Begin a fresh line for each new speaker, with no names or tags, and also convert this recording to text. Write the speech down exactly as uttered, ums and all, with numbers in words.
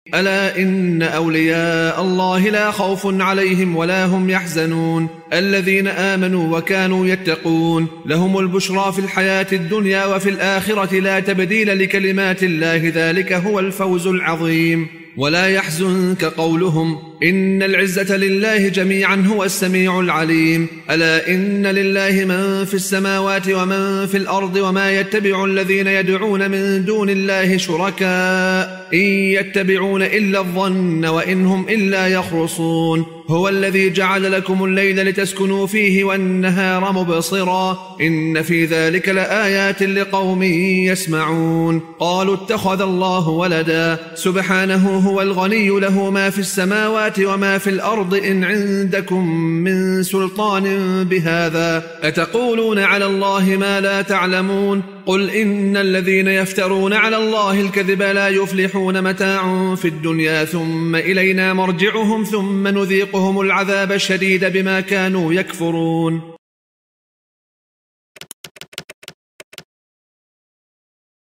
ألا إن أولياء الله لا خوف عليهم ولا هم يحزنون الذين آمنوا وكانوا يتقون لهم البشرى في الحياة الدنيا وفي الآخرة لا تبديل لكلمات الله ذلك هو الفوز العظيم. ولا يحزنك قولهم إن العزة لله جميعا هو السميع العليم. ألا إن لله من في السماوات ومن في الأرض وما يتبع الذين يدعون من دون الله شركاء إن يتبعون إلا الظن وإن هم إلا يخرصون. هو الذي جعل لكم الليل لتسكنوا فيه والنهار مبصرا إن في ذلك لآيات لقوم يسمعون. قالوا اتخذ الله ولدا سبحانه هو الغني له ما في السماوات وما في الأرض إن عندكم من سلطان بهذا أتقولون على الله ما لا تعلمون. قل إن الذين يفترون على الله الكذب لا يفلحون متاع في الدنيا ثم إلينا مرجعهم ثم نذيقهم العذاب الشديد بما كانوا يكفرون.